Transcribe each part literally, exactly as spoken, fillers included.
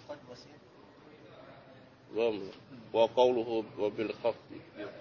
صاد وسين. وقوله وبالخفض.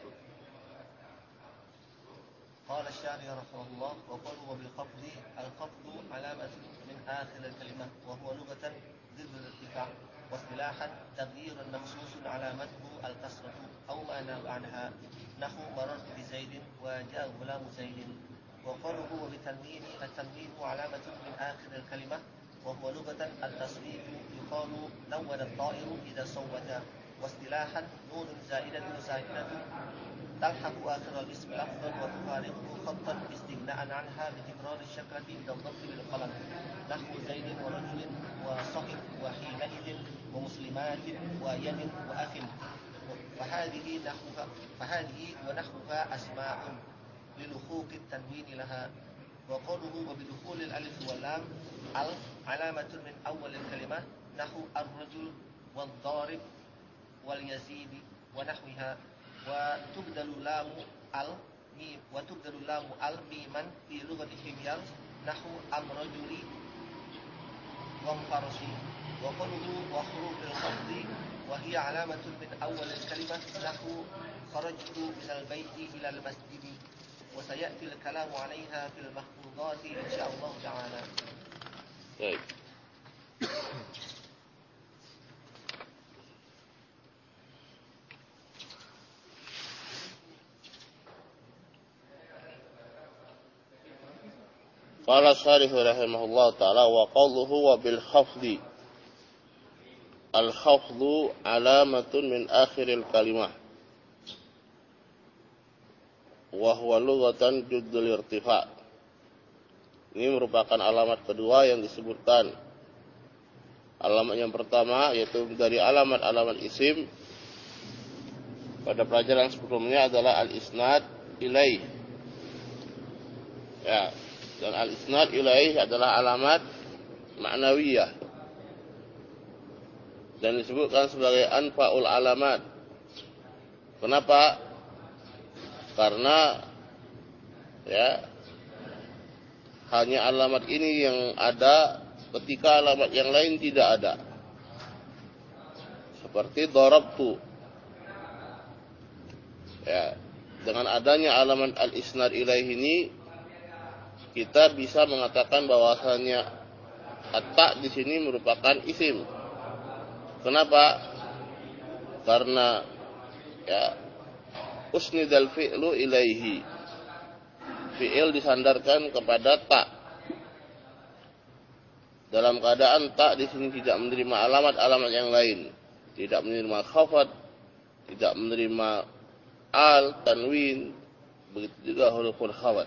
قال الشاعر رحمه الله: وقوله وبالخفض، الخفض علامة من آخر الكلمة، وهو لغة ضد الارتفاع، واصطلاحا تغيير مخصوص علامته الكسرة أو ما ناب عنها، نحو مررت بزيد وجاء غلام زيد. وقوله وبالتنوين، التنوين علامة من آخر الكلمة، وهو لغة التصويت، يقال نون الطائر إذا صوت. واصطلاحا نون زائدة زائدة تلحق آخر الاسم لفظا وتفارقه خطا استغناء عنها بتكرار الشكلة عند الضبط بالقلم، نحو زيد ورجل وصحب وحينئذ ومسلمات ويد وأخ. فهذه نحوها فهذه ونحوها أسماء للحوق التنوين لها. وقوله وبدخول الألف واللام، ال علامة من أول الكلمة، نحو الرجل والضارب واليزيد ونحوها. وتبدل لام ال ميم وتبدل لام ال ميما في لغة الحمير، نحو الرجل والفرس. وقوله وحروف الخفض، وهي علامة من أول الكلمة، نحو خرجت من البيت إلى المسجد. وسيأتي الكلام عليها في المحفوظات إن شاء الله تعالى. طيب. Qala syarih rahimahullah ta'ala wa qawluhu wa bil khafdi. Al khafdu alamatun min akhiril kalimah. Wa huwa lughatan juddul irtifa'. Ini merupakan alamat kedua yang disebutkan. Alamat yang pertama yaitu dari alamat-alamat isim pada pelajaran sebelumnya adalah al-isnad ilaih. Ya. Dan al-isnad ilaih adalah alamat ma'nawiyah. Dan disebutkan sebagai anfa'ul alamat. Kenapa? Karena ya hanya alamat ini yang ada ketika alamat yang lain tidak ada. Seperti darabtu. Ya, dengan adanya alamat al-isnad ilaih ini kita bisa mengatakan bahwasanya at-ta di sini merupakan isim. Kenapa? Karena ya usnidal fi'lu ilaihi. Fi'il disandarkan kepada ta. Dalam keadaan ta di sini tidak menerima alamat-alamat yang lain, tidak menerima khafad, tidak menerima al, tanwin, begitu juga huruful khafad.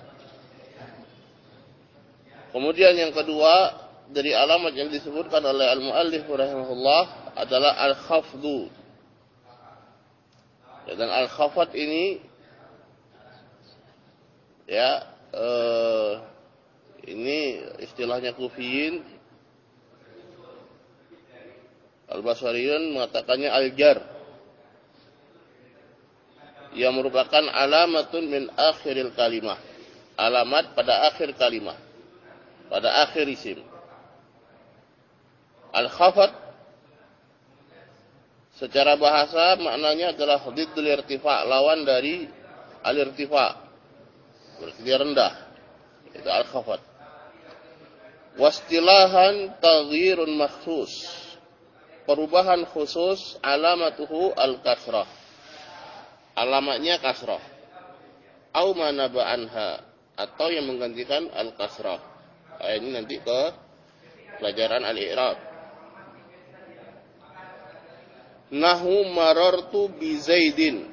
Kemudian yang kedua dari alamat yang disebutkan oleh al-muallif rahimahullah adalah al-khafdu. Dan al-khafad ini ya eh, ini istilahnya kufiyin. Al-Basriyun mengatakannya al-jar, yang merupakan alamatun min akhiril kalimah. Alamat pada akhir kalimah, pada akhir isim. Al-khafad secara bahasa maknanya adalah diddul irtifa', lawan dari al-irtifa', berarti rendah. Itu al-khafad. Wastilahan taghyirun makhsus, perubahan khusus, alamatuhu al-kasrah, alamatnya kasrah. Au manaba anha, atau yang menggantikan al-kasrah. Ayat ini nanti ke pelajaran al-i'rab. Nahu marartu bi Zaidin.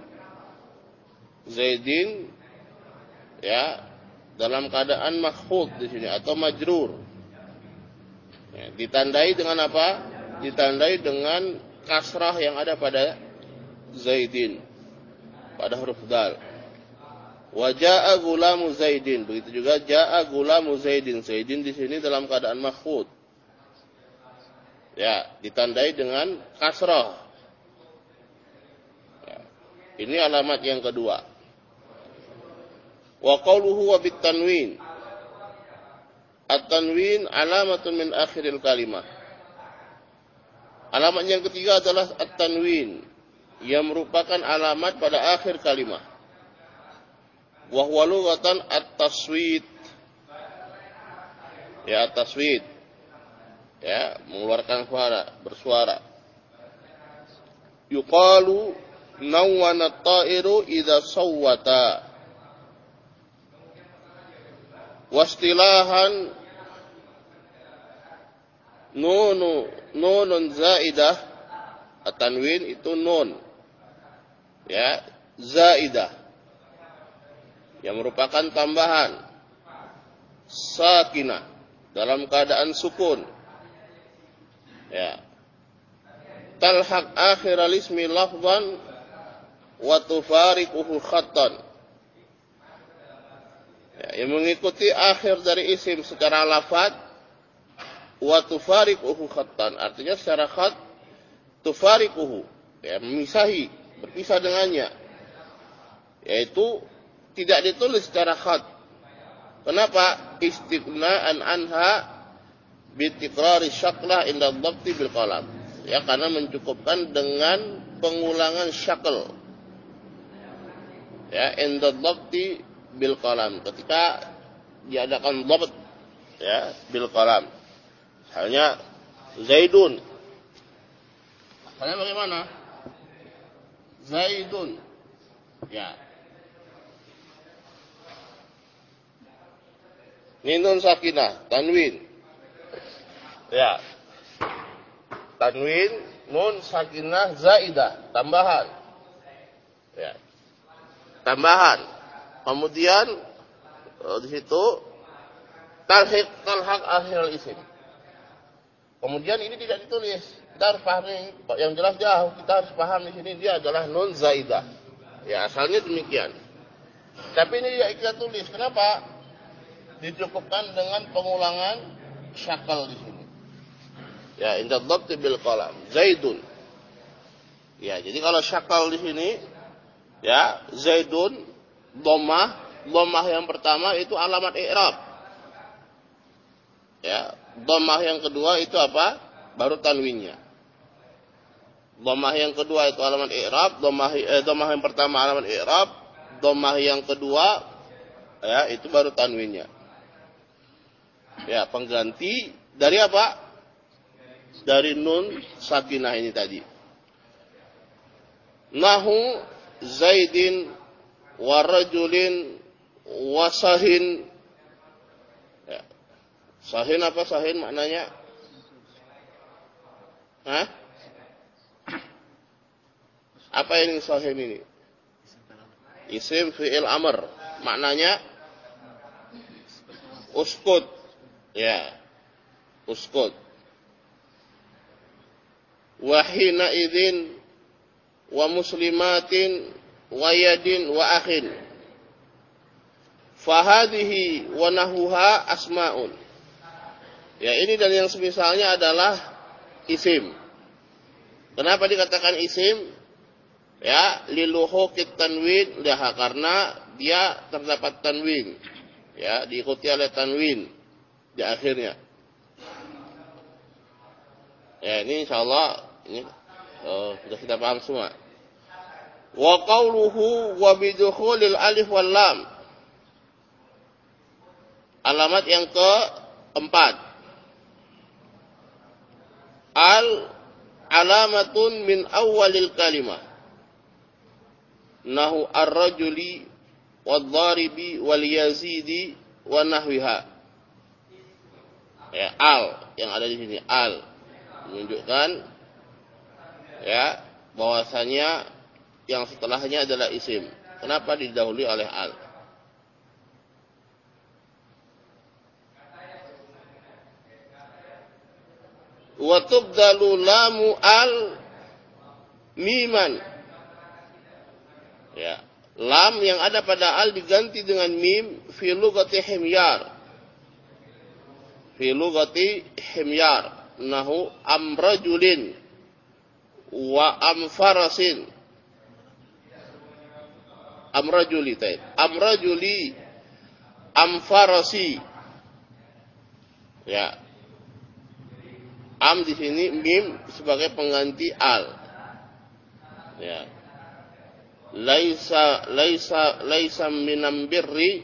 Zaidin ya dalam keadaan makhfud di sini atau majrur. Ya, ditandai dengan apa? Ditandai dengan kasrah yang ada pada Zaidin, pada huruf dal. Wa jaa gulamu Zaidin, begitu juga jaa gulamu Zaidin. Zaidin di sini dalam keadaan makhfud. Ya, ditandai dengan kasrah. Ya, ini alamat yang kedua. Wa qawluhu wa bit tanwin. At-tanwin alamatun min akhiril kalimah. Alamat yang ketiga adalah at-tanwin, yang merupakan alamat pada akhir kalimat. Wa huwa lughatan at-taswit. Ya, taswit. Ya, mengeluarkan suara, bersuara. Yuqalu nawwana at-ta'iru idza sawwata. Wastilahan nunu nunun zaidah, at-tanwin itu nun, ya, zaidah, yang merupakan tambahan, sakinah, dalam keadaan sukun, ya, talhaq akhir al-ismi lafzan wa tufariquhu khattan, ya, yang mengikuti akhir dari isim secara lafaz, wa tufariquhu khattan, artinya secara khat, tufariquhu, ya, memisahi, berpisah dengannya, yaitu tidak ditulis secara khat. Kenapa? Istighna'an anha bitikrari syaklah inda dhabti bil qalam, ya, karena mencukupkan dengan pengulangan syakl, ya, inda dhabti bil qalam, ketika diadakan dhabt, ya, bil qalam. Halnya Zaidun, halnya bagaimana? Zaidun, ya, ninun sakinah, tanwin, ya, tanwin, nun sakinah zaidah, tambahan, ya, tambahan. Kemudian di situ talhaq talhaq akhir isim. Kemudian ini tidak ditulis. Kita harus pahami, yang jelas jauh, kita harus paham di sini dia adalah nun zaidah. Ya, asalnya demikian. Tapi ini tidak kita tulis. Kenapa? Dicukupkan dengan pengulangan syakal di sini. Ya, inda dhabti bil qalam, Zaidun. Ya, jadi kalau syakal di sini, ya, Zaidun, dhammah, dhammah yang pertama itu alamat i'rab. Ya, dhammah yang kedua itu apa? Baru tanwinnya. Dhammah yang kedua itu alamat i'rab, dhammah eh, dhammah yang pertama alamat i'rab, dhammah yang kedua, ya, itu baru tanwinnya. Ya, pengganti dari apa? Dari nun sakinah ini tadi. Nahu Zaidin wa rajulin wa sahin. Ya. Sahin apa sahin maknanya? Hah? Apa ini sahin ini? Isim fi'il amr. Maknanya uskut. Ya. Uskut. Wa hina idzin wa muslimatin wa yadin wa akhin. Fahadihi wa nahuha asma'un. Ya, ini dan yang semisalnya adalah isim. Kenapa dikatakan isim? Ya, liluhuqit tanwin, ya, karena dia terdapat tanwin. Ya, diikuti oleh tanwin di akhirnya. Ya, ini insyaallah ini oh, sudah kita paham semua. Wa qawluhu wa bidukhulil alif wal lam. Alamat yang keempat. Al alamatun min awalil kalimah. Nahu ar-rajuli wad-dharibi wal yazidi wa nahwiha. Ya, al yang ada di sini, al menunjukkan, ya, bahwasanya yang setelahnya adalah isim. Kenapa didahului oleh al? Wa tubdalu lamu al miman. Ya, lam yang ada pada al diganti dengan mim fi lughati himyar. Fi lughati himyar. Nahu amrajulin wa amfarasin. Amrajuli taib. Amrajuli amfarasi. Ya. Am di sini mim sebagai pengganti al. Ya. Laisa laisa laisa minam birri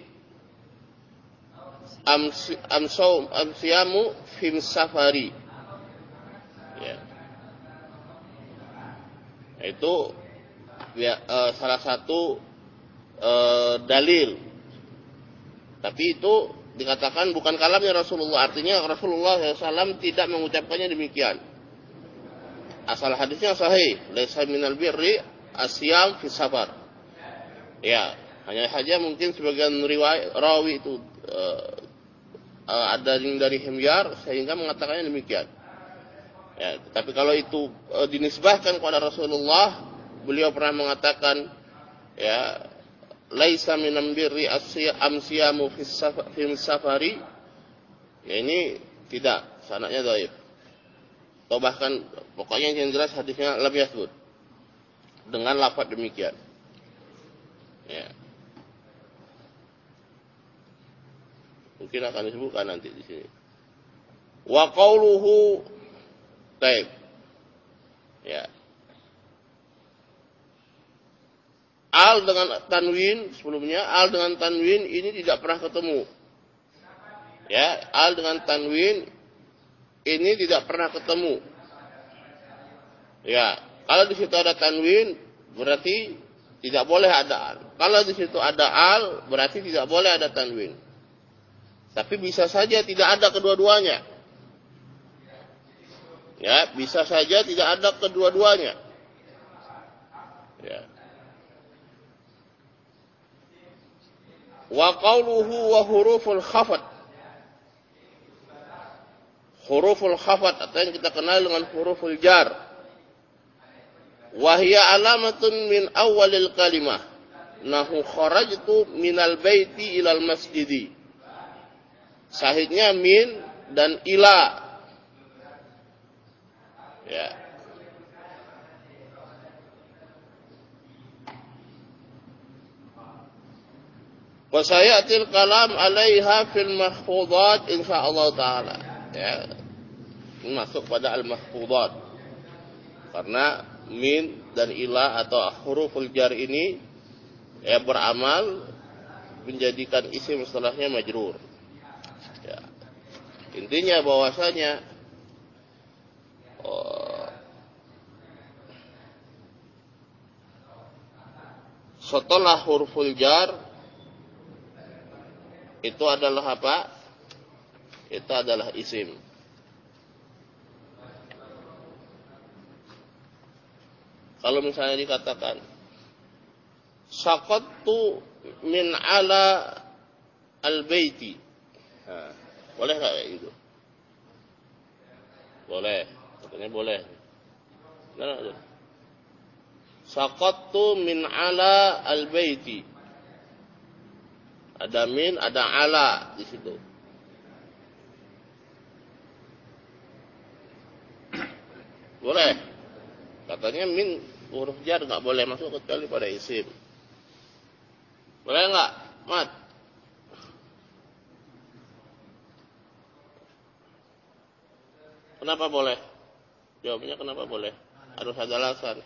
amsi amsau amsiamu fim safari. Ya. Itu ya, uh, salah satu uh, dalil. Tapi itu dikatakan bukan kalamnya Rasulullah. Artinya Rasulullah shallallahu alaihi wasallam tidak mengucapkannya demikian. Asal hadisnya sahih. Laisa minal birri asyam fi safar. Ya, hanya saja mungkin sebagian riwayat rawi itu uh, uh, ada yang dari Himyar sehingga mengatakannya demikian. Ya, tapi kalau itu uh, dinisbahkan kepada Rasulullah, beliau pernah mengatakan, ya, laisa minam birri amsiyamu fis safari. Ya, ini tidak, sanadnya dhaif. Atau bahkan pokoknya yang jelas hadisnya lam yasbut dengan lafaz demikian. Ya. Mungkin akan disebutkan nanti di sini. Wa qauluhu taib. Ya. Al dengan tanwin sebelumnya, al dengan tanwin ini tidak pernah ketemu. Ya, al dengan tanwin ini tidak pernah ketemu. Ya, kalau di situ ada tanwin berarti tidak boleh ada al. Kalau di situ ada al berarti tidak boleh ada tanwin. Tapi bisa saja tidak ada kedua-duanya. Ya, bisa saja tidak ada kedua-duanya. Ya. Wa qauluhu wa huruful khafat. Huruful khafat atau yang kita kenal dengan huruful jar. Wa hiya alamatun min awalil kalimah. Nahu kharajtu minal baiti ilal masjidi. Sahihnya min dan ila. Ya. Wa sayatil kalam 'alaiha fil mahfudhat insyaallah taala. Ya. Masuk pada al-mahfudhat. Karena min dan ila atau huruful jar ini ya beramal menjadikan isim setelahnya majrur. Ya. Intinya bahwasanya oh, setelah huruful jar itu adalah apa? Itu adalah isim. Kalau misalnya dikatakan saqattu min ala al-baiti. Nah, boleh enggak kayak gitu? Boleh, katanya boleh. Nah, saqattu min ala al-baiti. Ada min, ada ala di situ. Boleh. Katanya min huruf jar enggak boleh masuk kecuali pada isim. Boleh enggak? Mat. Kenapa boleh? Jawabnya kenapa boleh? Harus ada alasan.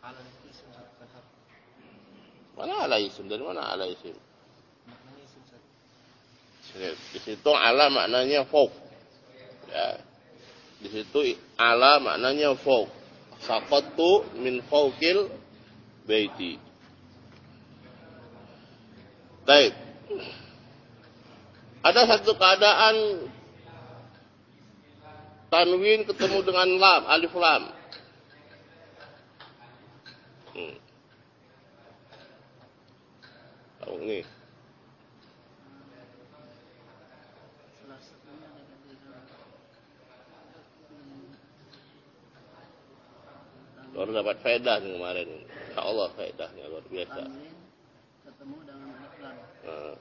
Mana ala isim? Dari mana ala isim? Di situ ala maknanya fawq. Ya. Di situ ala maknanya fawq. Saqattu min fawqil baiti. Baik. Ada satu keadaan tanwin ketemu dengan lam, alif lam. Hmm. Oh, ini. Baru dapat faedah nih kemarin. Ya Allah faedahnya luar biasa. Ketemu dengan alif lam. Nah.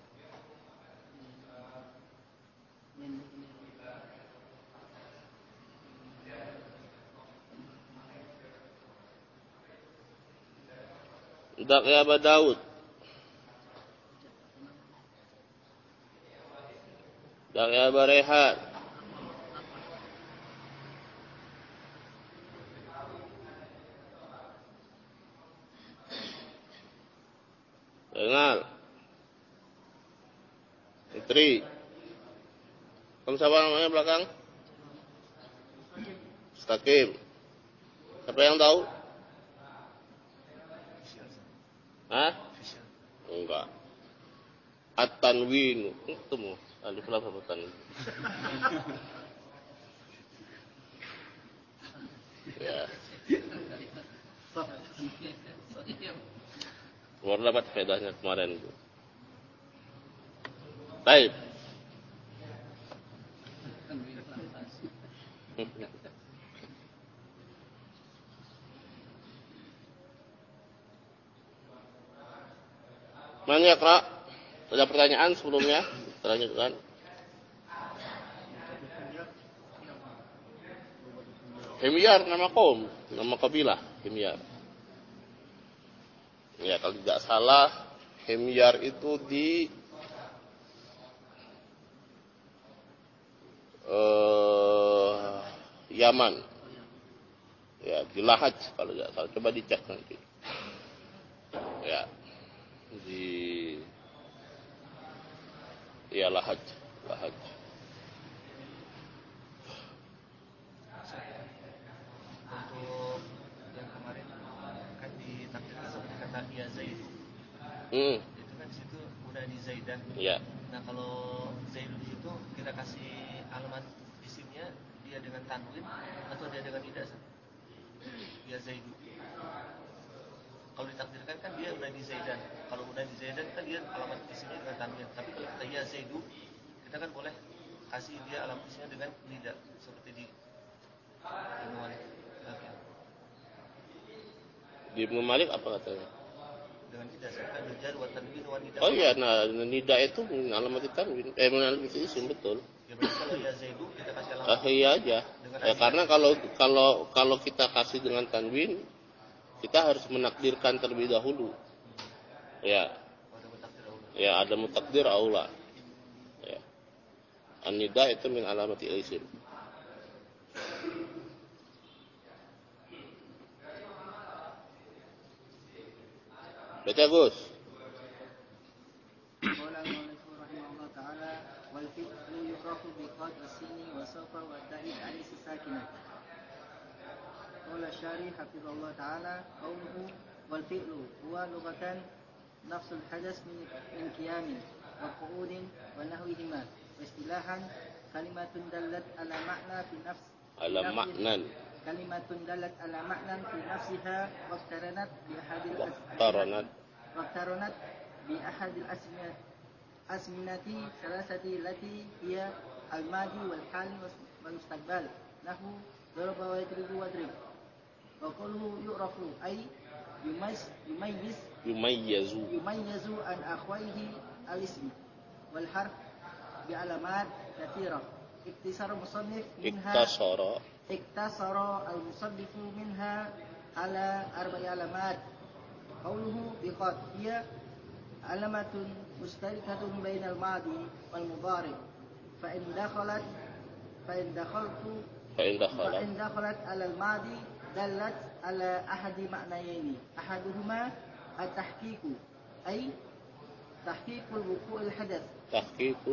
Dak ya Aba Daud. Dak ya Aba Rehan. Dengar. Fitri. Kamu siapa namanya belakang? Mustaqim. Siapa yang tahu? Hah? Enggak. At-tanwin. Ketemu. Alif lam apa tanwin? Ya. Baru dapat faedahnya kemarin itu. Baik. Man yaqra? Ada pertanyaan sebelumnya? Lanjutkan. Himyar nama kaum, nama kabilah Himyar. Ya, kalau tidak salah Himyar itu di uh, Yaman. Ya, di Lahaj kalau tidak salah. Coba dicek nanti. Ya. Di ya Lahaj, Lahaj. Untuk yang kemarin kan ditakdirkan seperti kata ya Zaid. Hmm. Itu kan di situ udah di Zaidan. Ya. Nah kalau Zaid di situ kita kasih alamat isimnya dia dengan tanwin atau dia dengan ida? Ya Zaid. Kalau ditakdirkan kan dia udah di Zaidan. Kalau udah di Zaidan kan dia alamat isimnya dengan tanwin. Tapi kalau kita ya Zaidu, kita kan boleh kasih dia alamat isimnya dengan nida seperti di Ibnu Malik. Okay. Di Ibnu Malik apa katanya? Dengan nida kan jar wa tanwin wa nida. Oh iya, nah nida itu alamat tanwin. Eh alamat isim betul. Ya berarti kalau ya Zaidu kita kasih alamat. Ah iya aja. Ya karena kalau kalau kalau kita kasih dengan tanwin kita harus menakdirkan terlebih dahulu. Ya. Ya, ada mutakdir aula. Ya. An-nida itu min alamati isim. Baca Gus. Qala al-mu'allif rahimahullah ta'ala wal fi'lu yuqafu bi qad as-sini wa sawfa wa ta'id alis sakinah. Qala syarih hafizallahu ta'ala qawluhu wal fi'lu huwa lughatan nafsul hadas min min qiyamin wa qu'udin wa nahwihima wa istilahan kalimatun dallat ala ma'na fi nafs Ala ma'nan. kalimatun dallat ala ma'nan fi nafsiha wa qaranat bi ahadil Qaranat. wa qaranat bi ahadil asmiyat asminati salasati lati hiya al-madi wal hali wal mustaqbal lahu daraba wa yadribu wa drib. Wa qawluhu yu'rafu ay yumayyiz yumayyiz Yumayyazu. yumayyizu an akhwayhi al-ism wal harf bi alamat katsira iktisar musannif minha Iktasara. iktasara al-musannifu minha ala arba'i alamat. Qawluhu bi qad hiya alamatun mustarikatun bainal madi wal mudhari fa in dakhalat fa in dakhaltu Fa in dakhala. fa in dakhalat ala al-madi dallat ala ahadi ma'nayaini ahaduhuma at-tahqiqu ay tahqiqul wuqu'il hadath Tahqiqu.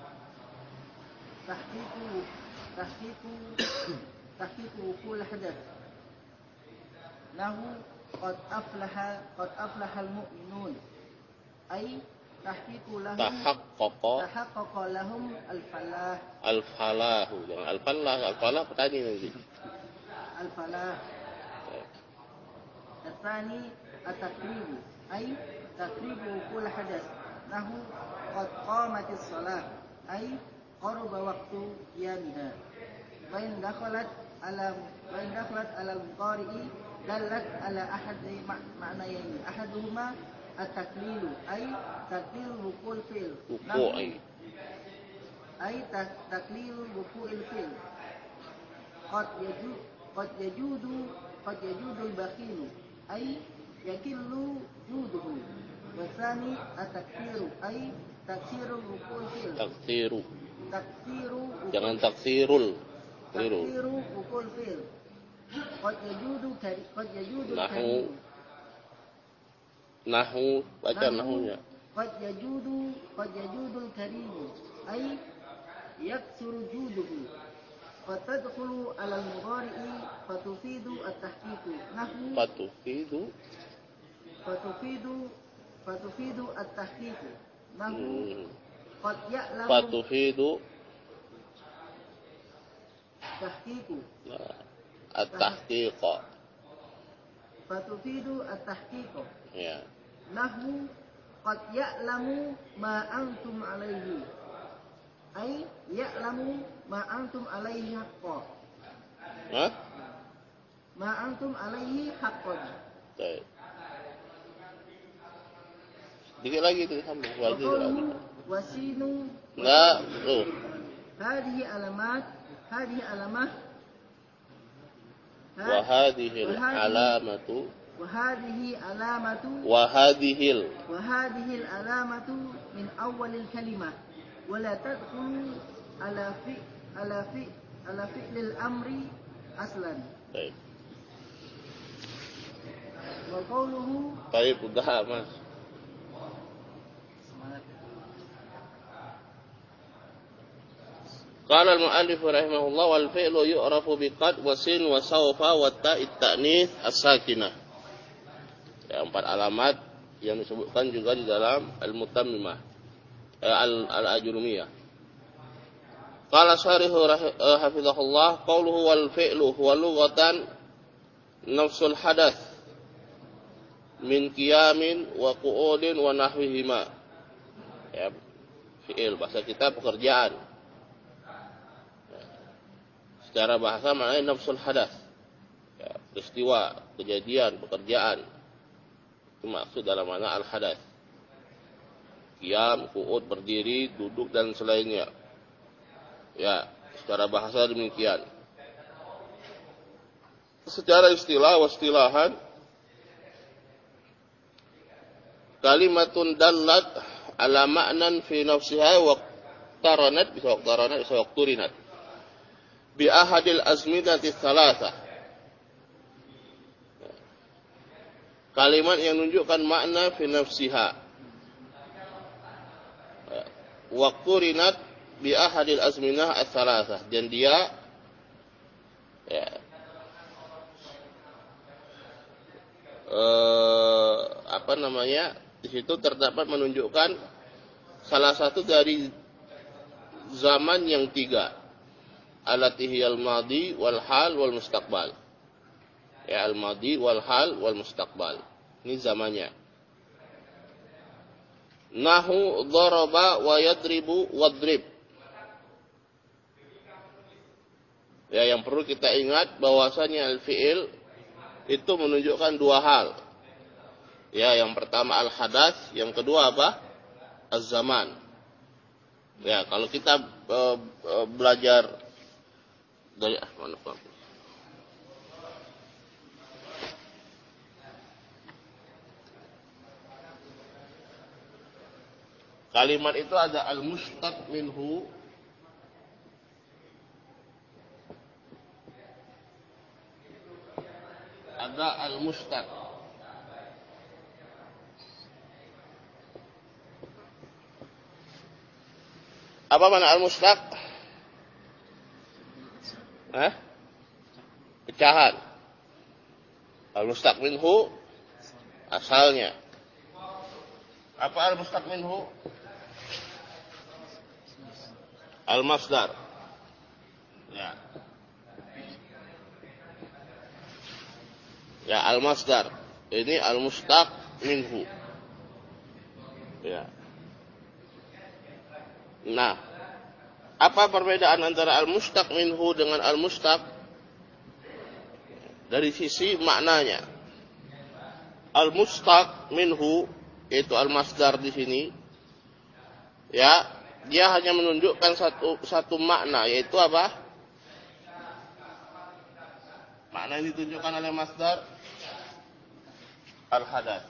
tahqiqu tahqiqu tahqiqu wuqu'il hadath lahu qad aflaha qad aflaha al-mu'minun ay tahqiqu lahum Tahaqqaqa. tahaqqaqa lahum al-falah Al-falahu. Jangan al-falah. Al-falah petani nanti. al-falah. الثاني التقريب أي تقريب وقوع الحدث له قد قامت الصلاة أي قرب وقت قيامها وإن دخلت على وإن دخلت على المضارع دلت على أحد معنيين أحدهما التقليل أي تقليل وقوع الفعل وقوع أي تقليل وقوع الفعل قد يجود قد يجود قد يجود البخيل أي يكل جوده. والثاني التكثير أي تكثير وقوع الفعل Taksiru. تكثير Jangan taksirul. Keliru. تكثير وقوع الفعل قد يجود كري- قد يجود نحو. الكريم Nahu, baca nahunya. Qad yajudu qad yajudul karimu ay yaksuru juduhu. Qad tadkhulu 'ala al-mudhari'i fatufidu at-tahqiqu. Nahu Fatufidu fatufidu fatufidu at-tahqiqu. Nahu hmm. qad ya'lamu Fatufidu tahqiqu. nah, at-tahqiqa. Fatufidu at-tahqiqu. Ya. Nahu qad ya'lamu ma antum alaihi ay ya'lamu ma antum alaihi haqqan. Hah? Ma antum alaihi haqqan. Baik. Dikit lagi itu sambung lagi. Wasinu Enggak, tuh. hadhihi alamat hadhihi alamah Wa hadhil alamatu wa hadhihi alamatu wa hadhil wa hadhihi alamatu min awwalil kalimah wa la tadkhulu ala fi ala fi ala fi'lil amri aslan. Baik. Wa qawluhu Baik, udah Mas. Qala al-mu'allif rahimahullah wal fi'lu yu'rafu bi qad wa sin wa sawfa wa ta'it ta'nits as-sakinah. Ya, empat alamat yang disebutkan juga di dalam al-mutammimah eh, al-ajrumiyah. Qala syarihu eh, hafizahullah qawluhu wal fi'lu huwa lughatan nafsul hadath min qiyamin wa qu'udin wa nahwihima. Ya, fi'il bahasa kita pekerjaan. Secara bahasa maknanya nafsul hadath. Ya, peristiwa, kejadian, pekerjaan. Itu maksud dalam makna al-hadath. Qiyam, qu'ud, berdiri, duduk dan selainnya. Ya, secara bahasa demikian. Secara istilah wastilahan kalimatun dallat ala ma'nan fi nafsiha wa qaranat bisa qaranat bisa qturinat bi ahadil azminati tsalatsa. Kalimat yang menunjukkan makna fi nafsiha wa qturinat bi ahadil azminah ats-tsalatsa, dan dia ya eh, apa namanya di situ terdapat menunjukkan salah satu dari zaman yang tiga, alatihi al-madi wal hal wal mustaqbal. Ya, al-madi wal hal wal mustaqbal. Ini zamannya. Nahu daraba wa yadribu wadrib. Ya, yang perlu kita ingat bahwasanya al-fi'il itu menunjukkan dua hal. Ya, yang pertama al-hadath, yang kedua apa? Az-zaman. Ya, kalau kita e, e, belajar dari ah, mana Pak? Kalimat itu ada al-mustaq minhu, ada al-mustaq. Apa makna al-mustaq? Hah? Pecahan. Al-mustaq minhu asalnya. Apa al-mustaq minhu? Al-masdar. Ya. Ya, al-masdar. Ini al-mustaq minhu. Ya. Nah, apa perbedaan antara al-mustaq minhu dengan al-mustaq? Dari sisi maknanya. Al-mustaq minhu yaitu al-masdar di sini. Ya, dia hanya menunjukkan satu satu makna, yaitu apa? Makna yang ditunjukkan oleh masdar al-hadath.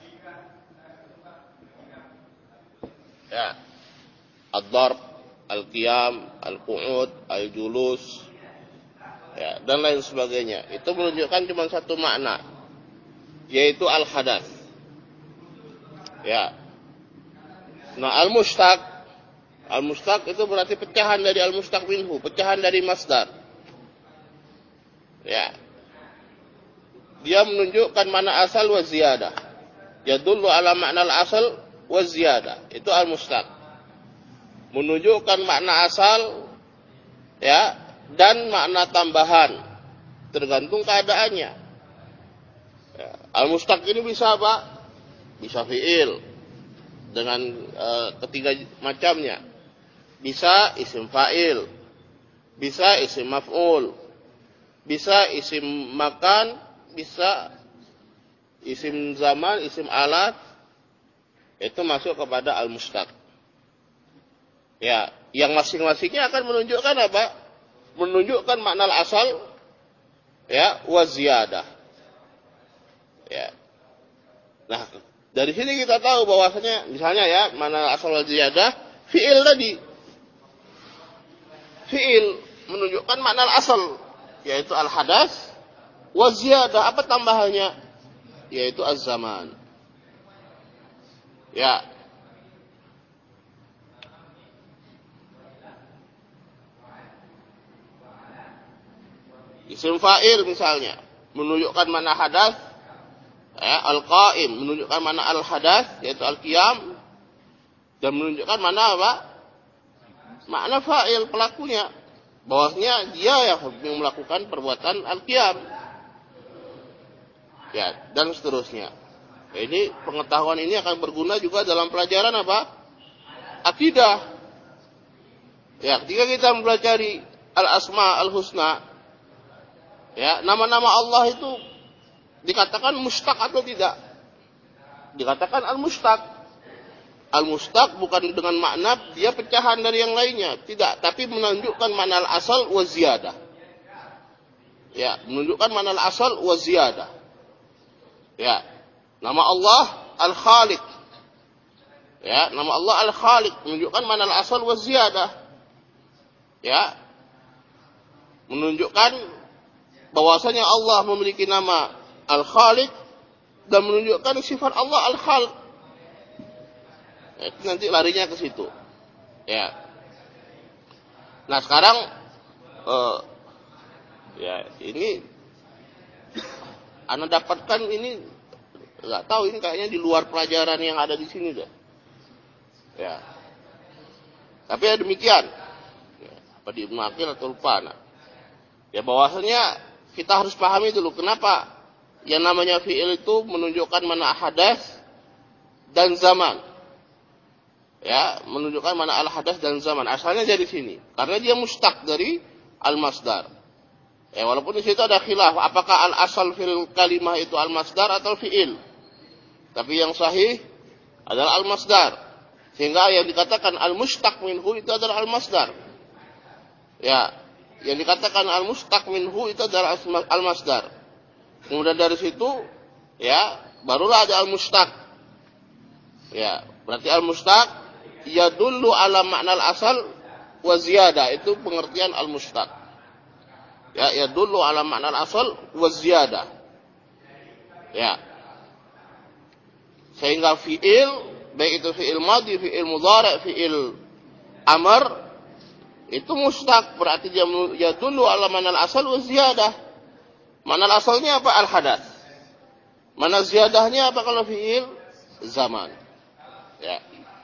Ya. Ad-darb, al-qiyam, al-qu'ud, al-julus, ya, dan lain sebagainya. Itu menunjukkan cuma satu makna, yaitu al-hadath. Ya. Nah, al-mustaq, al-mustaq itu berarti pecahan dari al-mustaq minhu, pecahan dari masdar. Ya. Dia menunjukkan mana asal wa ziyadah. Yadullu ala makna al-asal wa ziyadah. Itu al-mustaq. Menunjukkan makna asal, ya, dan makna tambahan, tergantung keadaannya. Ya. Al-mustaq ini bisa apa? Bisa fi'il dengan uh, ketiga macamnya. Bisa isim fa'il, bisa isim maf'ul, bisa isim makan, bisa isim zaman, isim alat. Itu masuk kepada al-mustaq. Ya, yang masing-masingnya akan menunjukkan apa? Menunjukkan makna asal, ya, wa ziyadah. Ya. Nah, dari sini kita tahu bahwasanya misalnya ya, mana asal wa ziyadah, fi'il tadi. Fi'il menunjukkan makna asal, yaitu al-hadas, wa ziyadah, apa tambahannya? Yaitu az-zaman. Ya. Isim fa'il misalnya menunjukkan makna hadas, ya, al-qa'im menunjukkan makna al-hadas, yaitu al-qiyam, dan menunjukkan makna apa? Makna fa'il, pelakunya, bahwasanya dia yang melakukan perbuatan al-qiyam, ya, dan seterusnya. Ini pengetahuan ini akan berguna juga dalam pelajaran apa? Akidah. Ya, ketika kita mempelajari al-asma al-husna, ya, nama-nama Allah itu dikatakan mustaq atau tidak? Dikatakan al-mustaq. Al-mustaq bukan dengan makna dia pecahan dari yang lainnya, tidak, tapi menunjukkan makna al-asal wa ziyadah. Ya, menunjukkan makna al-asal wa ziyadah. Ya. Nama Allah Al-Khaliq. Ya, nama Allah Al-Khaliq menunjukkan makna al-asal wa ziyadah. Ya. Menunjukkan bahwasanya Allah memiliki nama Al-Khaliq dan menunjukkan sifat Allah Al-Khalq. Ya, nanti larinya ke situ. Ya. Nah, sekarang uh, ya, ini Anda dapatkan ini, enggak tahu, ini kayaknya di luar pelajaran yang ada di sini dah. Ya. Tapi ya demikian. Ya, apa di Ibnu Aqil atau lupa, nah. Ya, bahwasanya kita harus pahami dulu kenapa yang namanya fi'il itu menunjukkan mana hadas dan zaman. Ya, menunjukkan mana al-hadas dan zaman. Asalnya dari sini. Karena dia mustaq dari al-masdar. Ya, walaupun di situ ada khilaf apakah al-asal fil kalimah itu al-masdar atau fi'il. Tapi yang sahih adalah al-masdar. Sehingga yang dikatakan al-mustaq minhu itu adalah al-masdar. Ya, yang dikatakan al-mustaq minhu itu adalah al-masdar. Kemudian dari situ, ya, barulah ada al-mustaq. Ya, berarti al-mustaq yadullu ala makna al-asal wa ziyadah, itu pengertian al-mustaq. Ya, yadullu ala makna al-asal wa ziyadah. Ya. Sehingga fi'il, baik itu fi'il madhi, fi'il mudhari', fi'il amr, itu mustaq, berarti dia yadullu ala makna al-asal wa ziyadah. Makna al-asalnya apa? Al-hadas. Makna ziyadahnya apa kalau fi'il? Zaman. Ya.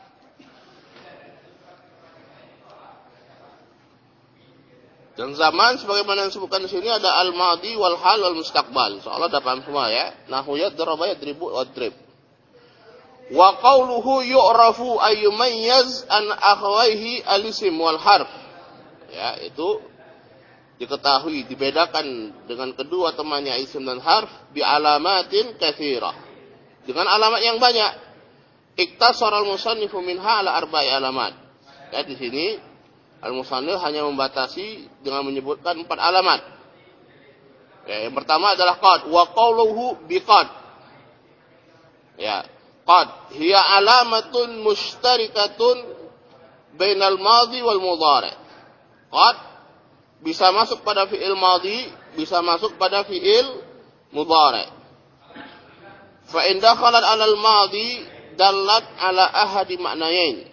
Dan zaman sebagaimana yang disebutkan di sini ada al-madi wal hal wal mustaqbal. Insyaallah dah paham semua ya. Nahwu yadraba yadribu wadrib. Wa qawluhu yu'rafu ayyumayyaz an akhawaihi al-ism wal harf. Ya, itu diketahui, dibedakan dengan kedua temannya isim dan harf bi alamatin katsirah. Dengan alamat yang banyak. Iktasara al-musannifu minha ala arba'i alamat. Ya, di sini al-musannif hanya membatasi dengan menyebutkan empat alamat. Ya, yang pertama adalah qad, wa qawluhu bi qad. Ya, qad hiya alamatun mushtarikatun bainal madhi wal mudhari'. Qad bisa masuk pada fi'il madhi, bisa masuk pada fi'il mudhari'. Fa in dakhalat 'ala al-madhi dalat ala ahadi maknayain.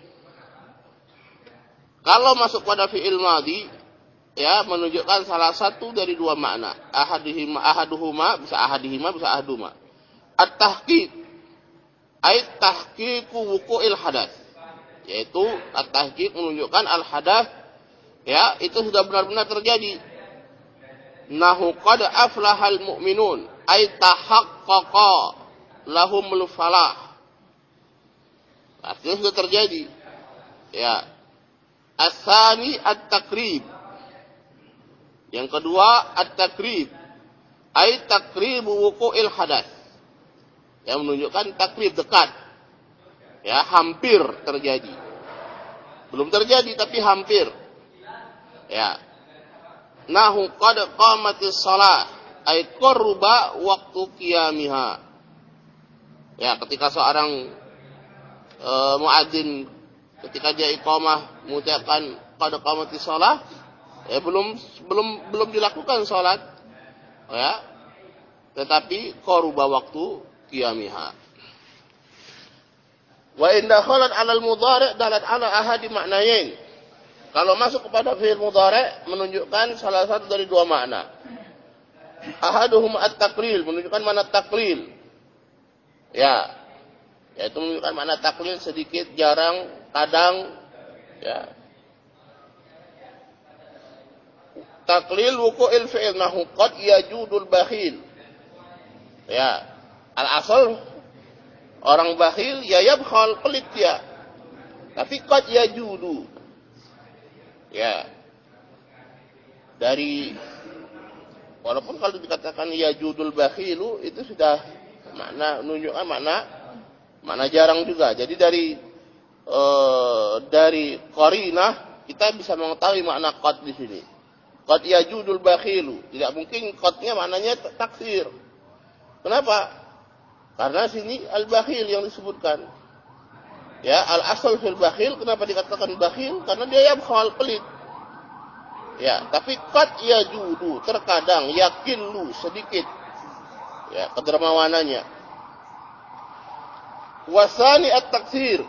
Kalau masuk pada fi'il madhi, ya, menunjukkan salah satu dari dua makna. Ahadihima, ahaduhuma, bisa ahadihima, bisa ahaduma. At-tahqiq, ay tahqiqu wuqu'il hadath. Yaitu at-tahqiq menunjukkan al-hadath, ya, itu sudah benar-benar terjadi. Nahu qad aflahal mu'minun, ay tahaqqaqa lahumul falah. Artinya sudah terjadi. Ya. As-sani at-takrib. Yang kedua at-takrib, ay takribu wuqu'il hadath. Yang menunjukkan takrib, dekat. Ya, hampir terjadi. Belum terjadi tapi hampir. Ya. Nahu qad qamatis shalah, ay qurba waktu qiyamiha. Ya, ketika seorang e, muadzin ketika dia iqamah mengucapkan qad qamatis shalah, ya belum belum belum dilakukan salat. Ya. Tetapi qurba waktu qiyamiha. Wa in dakhalat 'ala al-mudhari' dalat 'ala ahadi maknayain. Kalau masuk kepada fi'il mudhari' menunjukkan salah satu dari dua makna. Ahaduhum at-taqlil, menunjukkan makna taklil. Ya. Yaitu menunjukkan makna taklil, sedikit, jarang, kadang, ya. Taklil wuqu'il fi'il nahu qad yajudul bakhil. Ya. Al-asal orang bakhil ya yabkhal, pelit dia. Tapi qad yajudu. Ya. Dari walaupun kalau dikatakan yajudul bakhilu itu sudah makna menunjukkan makna makna jarang juga. Jadi dari e, dari qarinah kita bisa mengetahui makna qad di sini. Qad yajudul bakhilu. Tidak mungkin qadnya maknanya taksir. Kenapa? Karena sini al-bakhil yang disebutkan. Ya, al-asal fil bakhil, kenapa dikatakan bakhil? Karena dia yabkhal, pelit. Ya, tapi qad yajudu, terkadang yakillu, sedikit. Ya, kedermawanannya. Wasani at-taksir.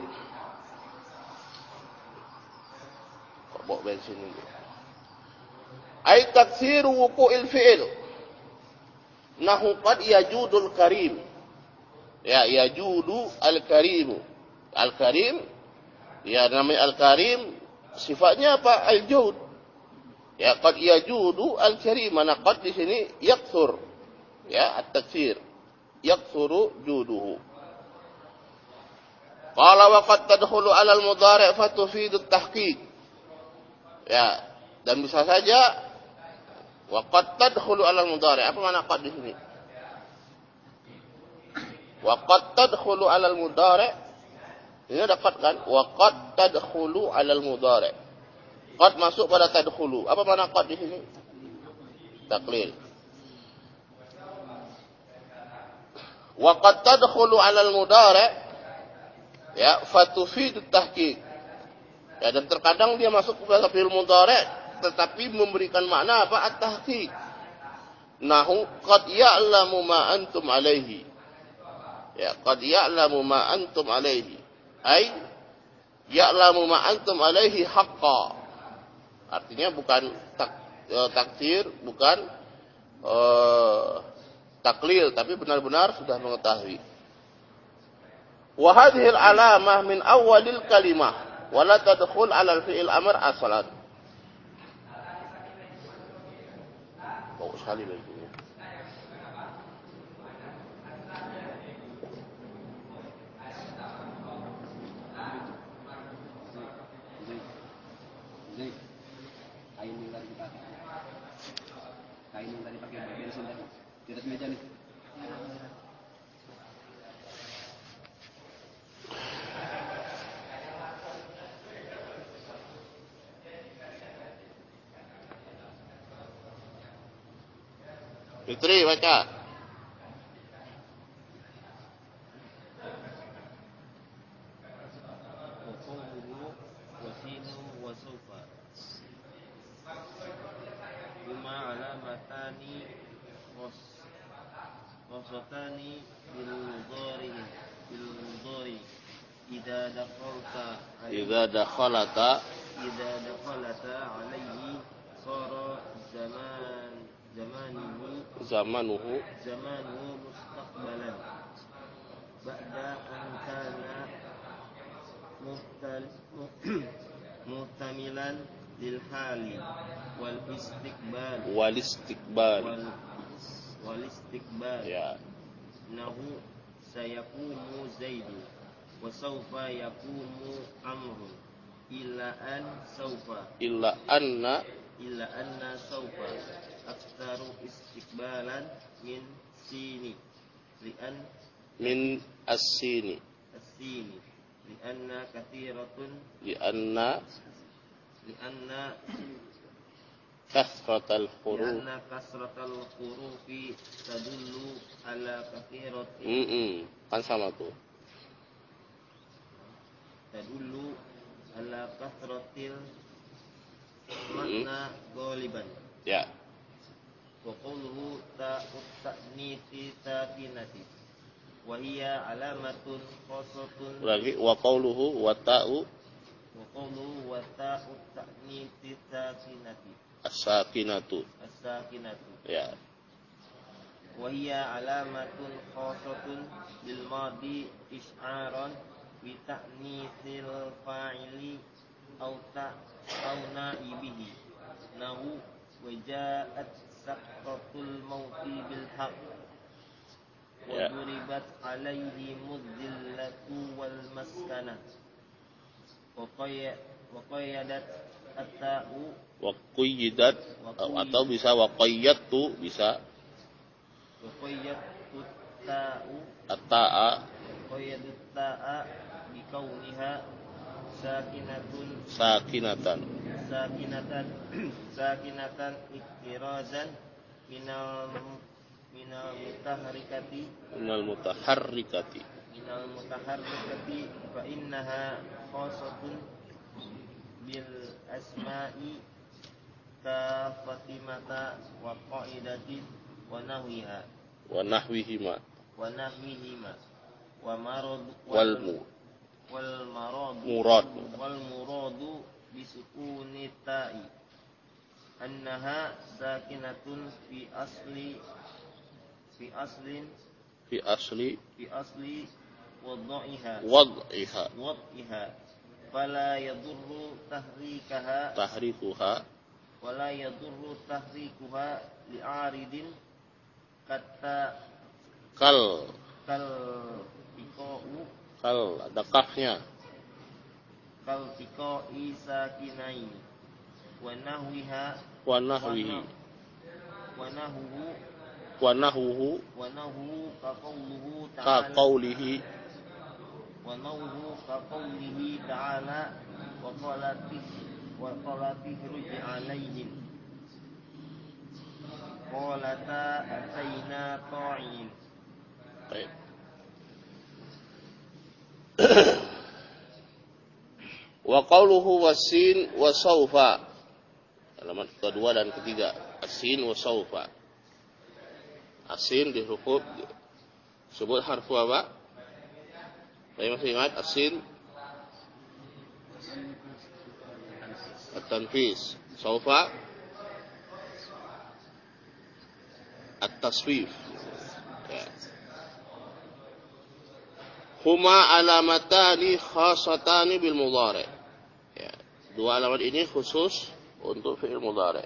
Bawa bensin ini. Ay taksir wuqu'il fi'il. Nahu qad yajudul karim. Ya, yajudu al-karimu. Al-karim, ya namanya al-karim, sifatnya apa? Al-jud. Ya, qad yajudu al-karim. Mana qad di sini yakthur. Ya, at-taksir. Yakthuru juduhu. Qala wa qad tadkhulu 'ala al-mudhari' fa tufidu at-tahqiq. Ya, dan bisa saja wa qad tadkhulu 'ala al-mudhari'. Apa makna qad di sini? Wa qad tadkhulu 'ala al-mudhari'. Ini dapat kan? Wa qad tadkhulu 'ala al-mudhari'. Qad masuk pada tadkhulu. Apa makna qad di sini? Taklil. Wa qad tadkhulu 'ala al-mudhari', ya, fatufidu tahqiq. Ya, dan terkadang dia masuk kepada fi'il mudhari' tetapi memberikan makna apa? At-tahqiq. Nahu qad ya'lamu ma antum 'alaihi. Ya, qad ya'lamu ma antum 'alaihi. Ai ya'lamu ma antum alaihi haqqa. Artinya bukan tak, e, takdir, bukan e, taklil, tapi benar-benar sudah mengetahui. Wa hadhihi al-alamah min awwalil kalimah wa la tadkhul 'ala al-fi'il amr aslan. Oh, sekali lagi. Kain yang tadi dipakai, kain yang tadi pakai bensin tadi, di atas meja nih. Fitri baca. Wasatani bil mudhari bil mudhari idza dakhalta idza dakhalata idza dakhalta alaihi sara zaman zamanuhu zamanuhu zamanuhu mustaqbalan ba'da an kana muhtal muhtamilan lil hali wal istiqbal wal istiqbal wal wal istiqbal ya nahu sayakumu zaidu wa sawfa yakumu amrun illa an sawfa illa anna illa anna sawfa aktaru istiqbalan min sini li'an min as-sini as-sini li'anna kathiratun li anna li'anna kasratal huruf li'anna kasratal hurufi tadullu ala kathiratin mm -mm. kan sama tuh tadullu ala kathratil makna ghaliban ya wa qawluhu ta'ut ta'niti sakinati wa hiya alamatun khasatun lagi wa qawluhu wa ta'u wa qawluhu wa ta'ut ta'niti sakinati as-sakinatu as-sakinatu ya wa hiya alamatun khasatun bil madi is'aran bi ta'nitil fa'ili aw ta aw naibihi nahu wa ja'at sakratul mauti bil haqq wa Ya. duribat alaihi mudhillatu wal maskana wa qayya wa qayyadat at-ta'u wa qayyidat atau bisa wa qayyatu bisa wa qayyatut ta'u at-ta'a qayyadut ta'a bi kauniha sakinatun sakinatan sakinatan sakinatan iktirazan minal minal mutaharrikati minal mutaharrikati minal mutaharrikati fa innaha khasatun bil asma'i ka Fatimata wa qaidatin wa nahwiha wa nahwihima wa nahwihima wa marad wal mu wal marad murad wal muradu bisukuni ta'i annaha sakinatun fi asli fi aslin fi asli fi asli wad'iha wad'iha wad'iha fala yadurru tahrikaha tahrikuha wala yadurru tahrikuha li'aridin kata kal kal tiqa'u kal ada kafnya kal tiqa'i sakinain wa nahwiha wa nahwihi wa nahwu wa nahwuhu wa nahwu ka qawluhu ka ta'ala qawlihi wa nahwu ka qawlihi ta'ala wa qalatih wa qalatih ruji alaihim qalata ataina ta'in. baik wa qawluhu wasin wa sawfa halaman kedua dan ketiga asin wa sawfa asin dihukub sebut harfu apa? Saya masih ingat asin at-tanfis sawfa at-taswif ya. Huma alamatani khasatani bil mudhari ya. Dua alamat ini khusus untuk fi'il mudhari.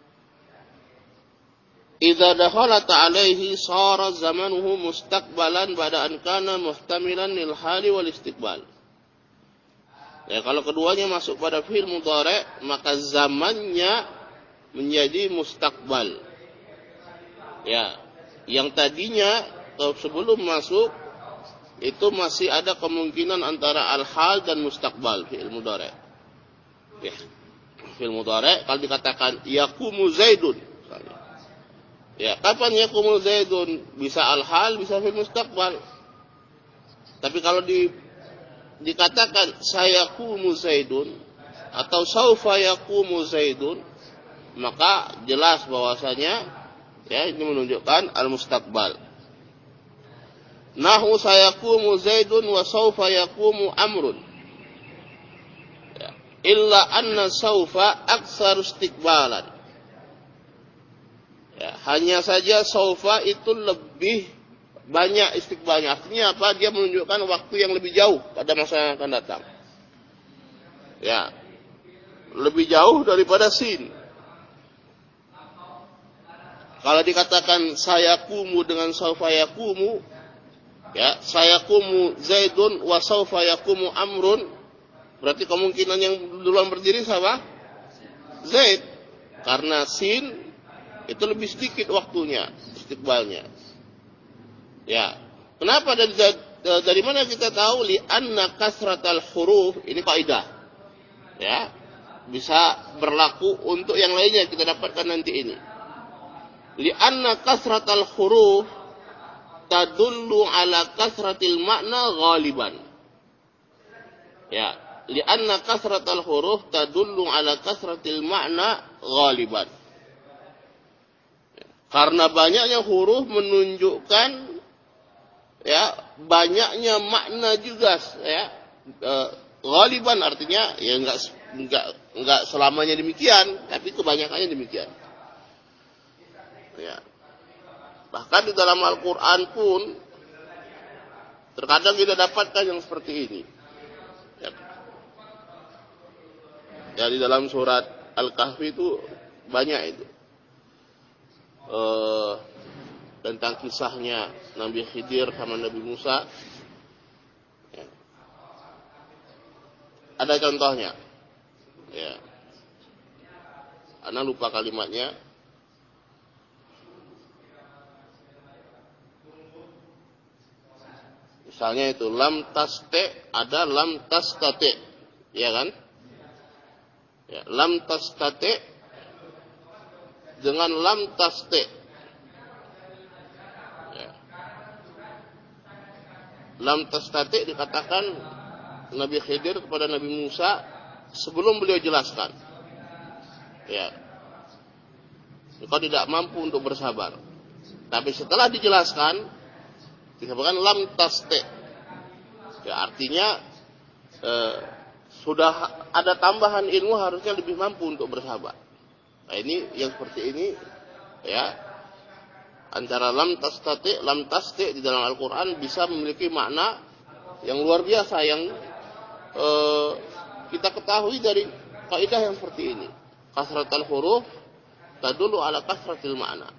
Idza dakhalat alaihi sara zamanuhu mustaqbalan ba'da an kana muhtamilan lil hali wal istiqbal. Ya, kalau keduanya masuk pada fi'il mudhari, maka zamannya menjadi mustaqbal. Ya, yang tadinya sebelum masuk itu masih ada kemungkinan antara al-hal dan mustaqbal fi'il mudhari. Ya. Fi'il mudhari kalau dikatakan yaqumu zaidun misalnya. Ya, kapan yaqumu zaidun? Bisa al-hal, bisa fi'il mustaqbal. Tapi kalau di dikatakan sayaqumu zaidun atau saufa yaqumu zaidun, maka jelas bahwasanya ya ini menunjukkan al-mustaqbal. nahu sayaqumu Zaidun wa sawfa yaqumu Amrun. Ya. Illa anna sawfa aktsaru istiqbalan. Ya, hanya saja sawfa itu lebih banyak istiqbalnya. Artinya apa? Dia menunjukkan waktu yang lebih jauh pada masa yang akan datang. Ya. Lebih jauh daripada sin. Kalau dikatakan sayaqumu dengan sawfa yaqumu, ya, sayaqumu Zaidun wa sawfa yaqumu Amrun, berarti kemungkinan yang duluan berdiri siapa? Zaid. Karena sin itu lebih sedikit waktunya, istiqbalnya. Ya. Kenapa dari dari mana kita tahu? Li anna kasratal huruf, ini kaidah. Ya. Bisa berlaku untuk yang lainnya, kita dapatkan nanti ini. Li anna kasratal huruf tadullu ala kasratil makna ghaliban. Ya, li anna kasratal huruf tadullu ala kasratil makna ghaliban. Karena banyaknya huruf menunjukkan ya banyaknya makna juga ya. E, ghaliban artinya ya enggak enggak enggak selamanya demikian, tapi kebanyakannya demikian. Ya. Bahkan di dalam Al-Qur'an pun terkadang kita dapatkan yang seperti ini. Ya. Ya, di dalam surat Al-Kahfi itu banyak itu. Uh, tentang kisahnya Nabi Khidir sama Nabi Musa. Ya. Ada contohnya. Ya. Ana lupa kalimatnya. Misalnya itu lam taste, ada lam tastate, ya kan? Ya, lam tastate dengan lam taste. Ya. Lam tastate dikatakan Nabi Khidir kepada Nabi Musa sebelum beliau jelaskan. Ya. Engkau tidak mampu untuk bersabar. Tapi setelah dijelaskan disebutkan lam taste. Ya, artinya eh, sudah ada tambahan ilmu, harusnya lebih mampu untuk bersabar. Nah, ini yang seperti ini ya, antara lam tastate, lam taste di dalam Al-Qur'an bisa memiliki makna yang luar biasa yang eh, kita ketahui dari kaidah yang seperti ini. Kasratul huruf tadullu ala kasratil makna.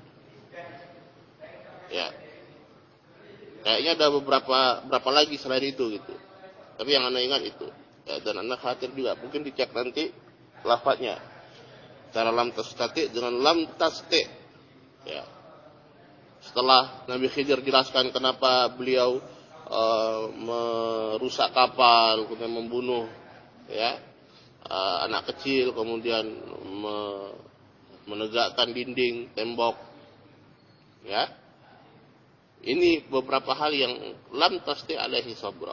Ya. Kayaknya ada beberapa berapa lagi selain itu gitu. Tapi yang Anda ingat itu. Ya, dan Anda khawatir juga, mungkin dicek nanti lafadznya. Cara lam tastate dengan lam taste. Ya. Setelah Nabi Khidir jelaskan kenapa beliau uh, merusak kapal, kemudian membunuh ya uh, anak kecil, kemudian me, menegakkan dinding, tembok. Ya. Ini beberapa hal yang lam taste alaihi sabra.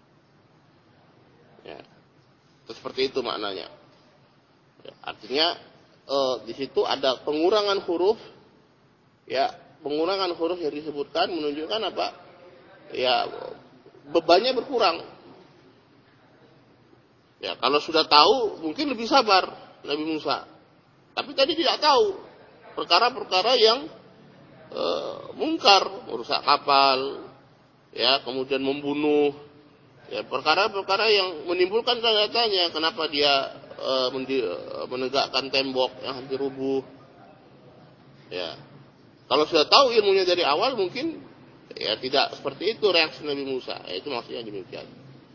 Ya. Itu seperti itu maknanya. Ya, artinya Uh, di situ ada pengurangan huruf, ya pengurangan huruf yang disebutkan menunjukkan apa? Ya bebannya berkurang. Ya kalau sudah tahu mungkin lebih sabar Nabi Musa, tapi tadi tidak tahu perkara-perkara yang uh, mungkar, merusak kapal, ya kemudian membunuh, ya perkara-perkara yang menimbulkan tanda tanya kenapa dia menegakkan tembok yang hampir rubuh. Ya. Kalau sudah tahu ilmunya dari awal mungkin ya tidak seperti itu reaksi Nabi Musa. Ya, itu maksudnya demikian.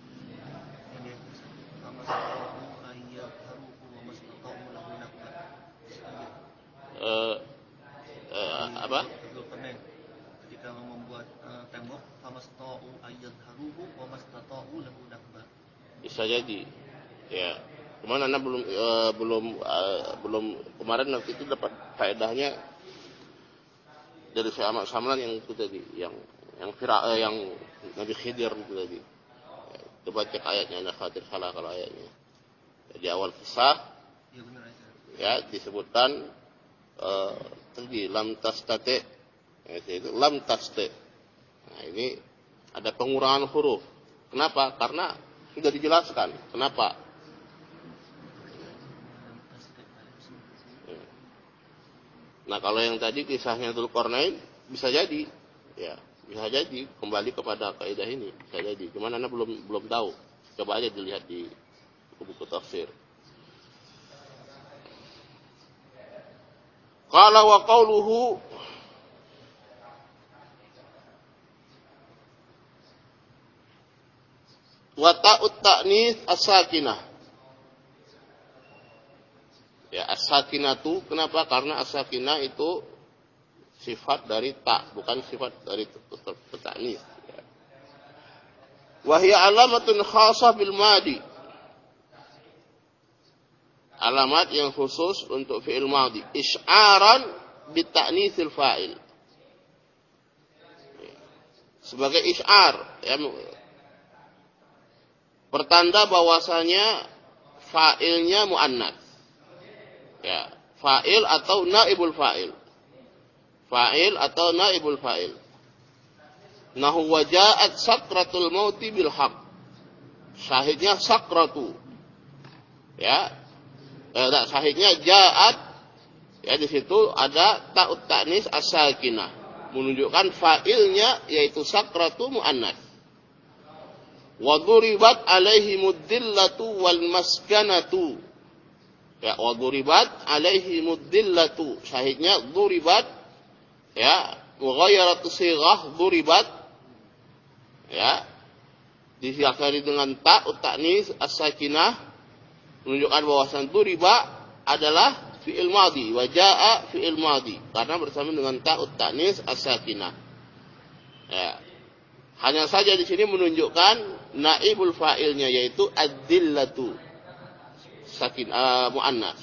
Uh, uh, apa? Ketika membuat uh, tembok, famasta'u ayyadharuhu wa mastata'u lahu nakba. Bisa jadi. Ya. Cuman Anda belum uh, belum uh, belum kemarin waktu itu dapat faedahnya dari Syekh Ahmad Samlan yang itu tadi, yang yang Fira, uh, yang Nabi Khidir itu tadi. Ya, coba cek ayatnya, Anda khawatir salah kalau ayatnya. Di awal kisah ya, benar, ya disebutkan uh, tadi lam tastate, ya, itu lam taste. Nah ini Ada pengurangan huruf. Kenapa? Karena sudah dijelaskan. Kenapa? Nah, kalau yang tadi kisahnya Dzulqarnain bisa jadi, ya, bisa jadi kembali kepada kaidah ini, bisa jadi. Cuman Anda belum belum tahu. Coba aja dilihat di buku tafsir. Qala wa qauluhu wa ta'ut ta'nis as-sakinah. Ya, as-sakinatu, kenapa? Karena as-sakinah itu sifat dari ta, bukan sifat dari ta'nis. Ya. Wa hiya alamatun khasah bil madi. Alamat yang khusus untuk fi'il madhi, isy'aran bi ta'nitsil fa'il. Sebagai isy'ar, ya, pertanda bahwasanya fa'ilnya muannats. Ya, fa'il atau naibul fa'il. Fa'il atau naibul fa'il. Nahu waja'at sakratul mauti bil haq. Syahidnya sakratu. Ya. Eh, syahidnya ja'at. Ya, di situ ada ta'ut ta'nis as-sakinah, menunjukkan fa'ilnya yaitu sakratu muannats. Wa duribat alaihimud dillatu wal maskanatu. Ya, wa duribat alaihimud dillatu. Syahidnya duribat, ya, mughayyarat sighah duribat, ya, diakhiri dengan ta ta'nis as-sakinah, menunjukkan bahwasan duriba adalah fi'il madhi, wa jaa fi'il madhi, karena bersama dengan ta ta'nis as-sakinah. Ya. Hanya saja di sini menunjukkan naibul fa'ilnya yaitu ad-dillatu sakin uh, muannas.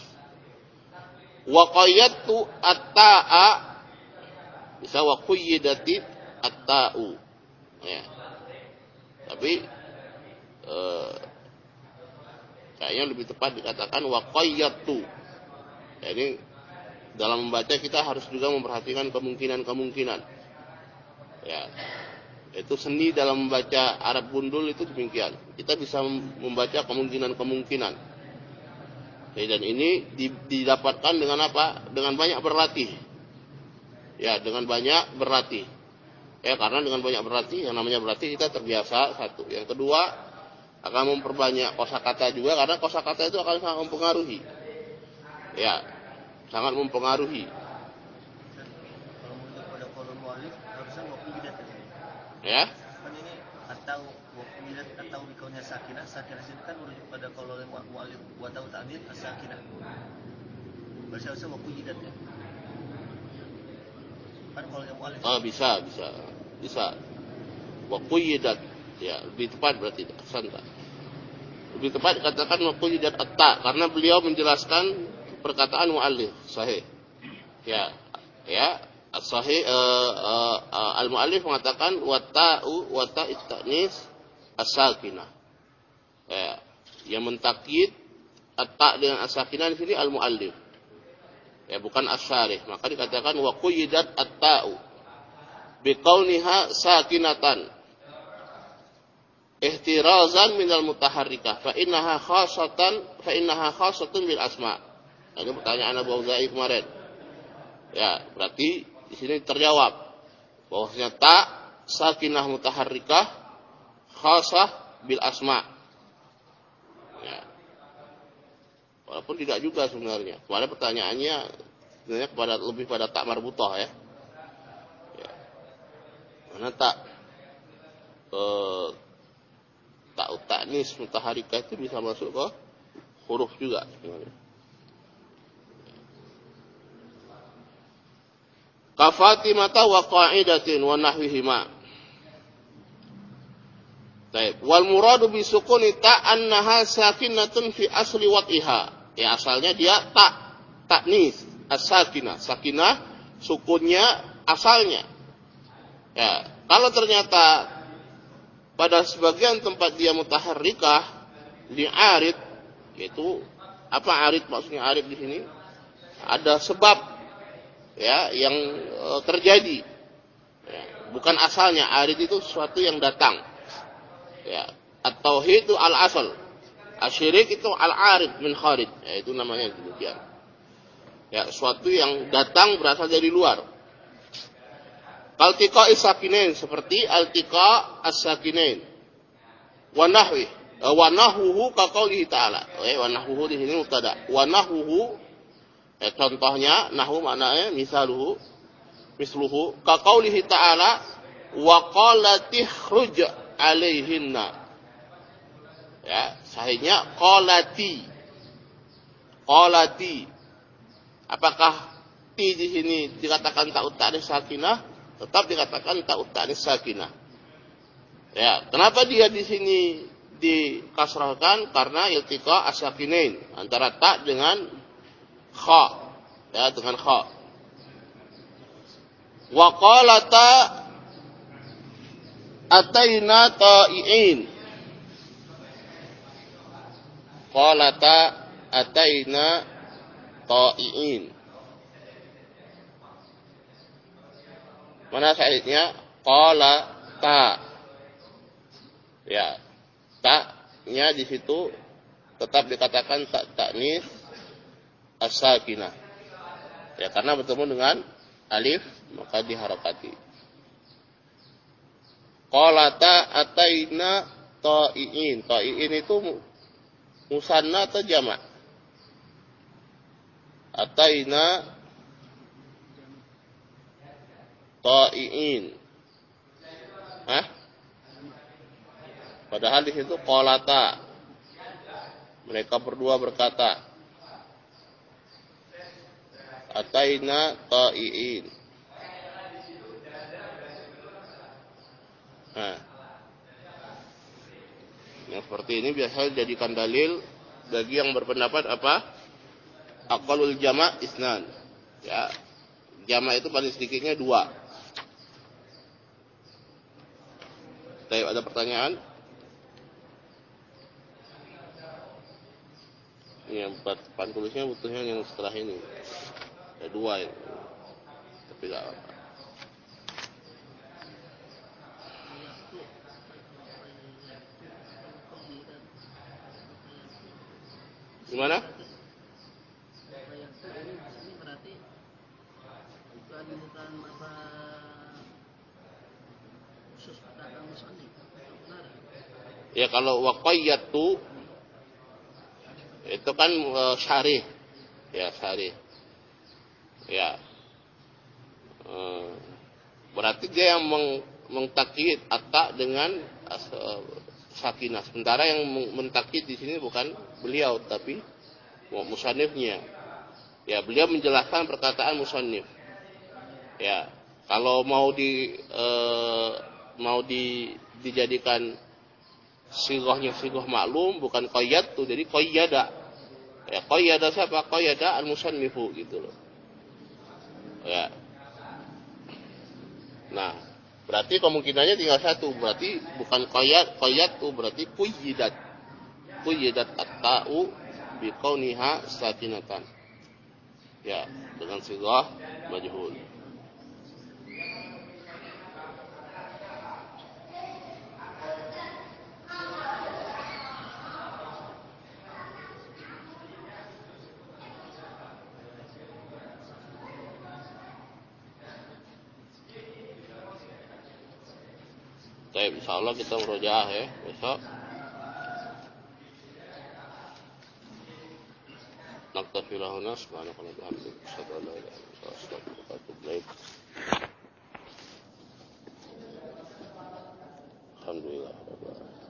Wa qayyadtu at-ta'a, bisa wa qayyidati at-ta'u. Ya. Tapi uh, kayaknya lebih tepat dikatakan wa qayyadtu. Jadi dalam membaca kita harus juga memperhatikan kemungkinan-kemungkinan. Ya. Itu seni dalam membaca Arab gundul itu demikian. Kita bisa membaca kemungkinan-kemungkinan. Dan ini didapatkan dengan apa? Dengan banyak berlatih. Ya, dengan banyak berlatih. Ya, karena dengan banyak berlatih, yang namanya berlatih kita terbiasa, satu. Yang kedua, akan memperbanyak kosakata juga, karena kosakata itu akan sangat mempengaruhi. Ya, sangat mempengaruhi. Kalau menunjuk pada qaul mu'allif harusnya waktu bidat. Ya. Kan ini atau waktu bidat atau bikaunnya sakinah, sakinah itu kan merujuk pada qaul mu'allif wa ta'u ta'nits as-sakinah. Berarti harusnya waktu bidat ya. Kan kalau yang mu'allif. Oh, bisa, bisa. Bisa. Wa qayyidat. Ya, lebih tepat berarti santa. Lebih tepat dikatakan wa qayyidat at-ta, karena beliau menjelaskan perkataan muallif sahih. Ya, ya, as-sahih uh, uh, uh, al-muallif mengatakan wa ta'u wa ta'it ta'nis as-sakinah. Ya, yang mentakyid at-ta dengan as-sakinah di sini al-muallif. Ya, bukan as-syarih. Maka dikatakan wa qayyidat at-ta'u biqauniha sakinatan ihtirazan minal mutaharrikah fa innaha khasatan fa innaha khasatun bil asma. Nah, ini pertanyaan Abu Zaid kemarin. Ya, berarti di sini terjawab bahwasanya ta sakinah mutaharrikah khasah bil asma. Ya. Walaupun tidak juga sebenarnya. Kemarin pertanyaannya sebenarnya kepada lebih pada tak marbutah ya. Ya. Mana tak eh, tak ta'nis mutaharikah itu bisa masuk ke huruf juga sebenarnya. Ka Fatimata wa qa'idatin wa nahwihima. Baik, wal muradu bi sukuni ta annaha sakinatun fi asli wad'iha. Ya, asalnya dia ta ta'nis as-sakinah. Sakinah sukunnya asalnya. Ya, kalau ternyata pada sebagian tempat dia mutaharrikah di arid, yaitu apa arid maksudnya arid di sini? Ada sebab ya yang e, terjadi. Ya. bukan asalnya. Arid itu sesuatu yang datang. Ya, at-tauhid itu al-asal. Asyirik itu al-arid min kharij. Ya, itu namanya demikian. Ya, sesuatu yang datang berasal dari luar. Altika is-sakinain, seperti altika as-sakinain. Wa nahwi, wa nahwuhu ka qaulihi ta'ala. Eh, wa nahwuhu di sini mubtada. Wa nahwuhu, eh, contohnya nahwu maknanya misaluhu, misluhu ka qaulihi ta'ala wa qalatih khruj alaihinna. Ya, sahihnya qalati. Qalati. Apakah ti di sini dikatakan ta'ut ta'nis sakinah? Tetap dikatakan ta'ut ta'nis sakinah. Ya, kenapa dia di sini dikasrahkan? Karena iltiqa as-sakinain, antara ta dengan kha. Ya, dengan kha. Wa qalata ataina ta'iin. Qalata ataina ta'iin. Mana syaitnya? Qalata. Ya, ta-nya di situ tetap dikatakan tak ta'nis as-sakinah. Ya, karena bertemu dengan alif maka diharokati. Qalata ataina ta'iin. Ta'iin itu musanna atau jamak? Ataina ta'iin. Hah? Padahal di situ qalata. Mereka berdua berkata. Ataina ta'iin. Nah, yang seperti ini biasanya dijadikan dalil bagi yang berpendapat apa? Aqallul jama' isnan. Ya, jama' itu paling sedikitnya dua. Baik, ada pertanyaan? Ini yang papan tulisnya butuhnya yang setelah ini. Ada dua ya. Tapi tidak apa. Gimana? Ini berarti bukan bukan apa khusus perkataan musannif. Benar. Ya, kalau waqayyatu itu kan uh, syarih. Ya, syarih. Ya. Uh, berarti dia yang meng, mengtakkid atta dengan uh, sakinah. Sementara yang mentakkid di sini bukan beliau tapi musannifnya. Ya, beliau menjelaskan perkataan musannif. Ya, kalau mau di e, mau di dijadikan sighahnya sighah maklum bukan qayyad tuh, jadi qayyada. Ya, qayyada siapa? Qayyada al-musannifu gitu loh. Ya. Nah, berarti kemungkinannya tinggal satu, berarti bukan qayyad, qayyad tuh berarti quyyidat. Quyyidat at-ta'u bi kauniha sakinatan. Ya, dengan sighah majhul. Baik, insyaallah kita murojaah ya besok. Naktafi lahuna subhanaka wa bihamdika asyhadu an la ilaha illa anta astaghfiruka wa atubu ilaik. Alhamdulillah.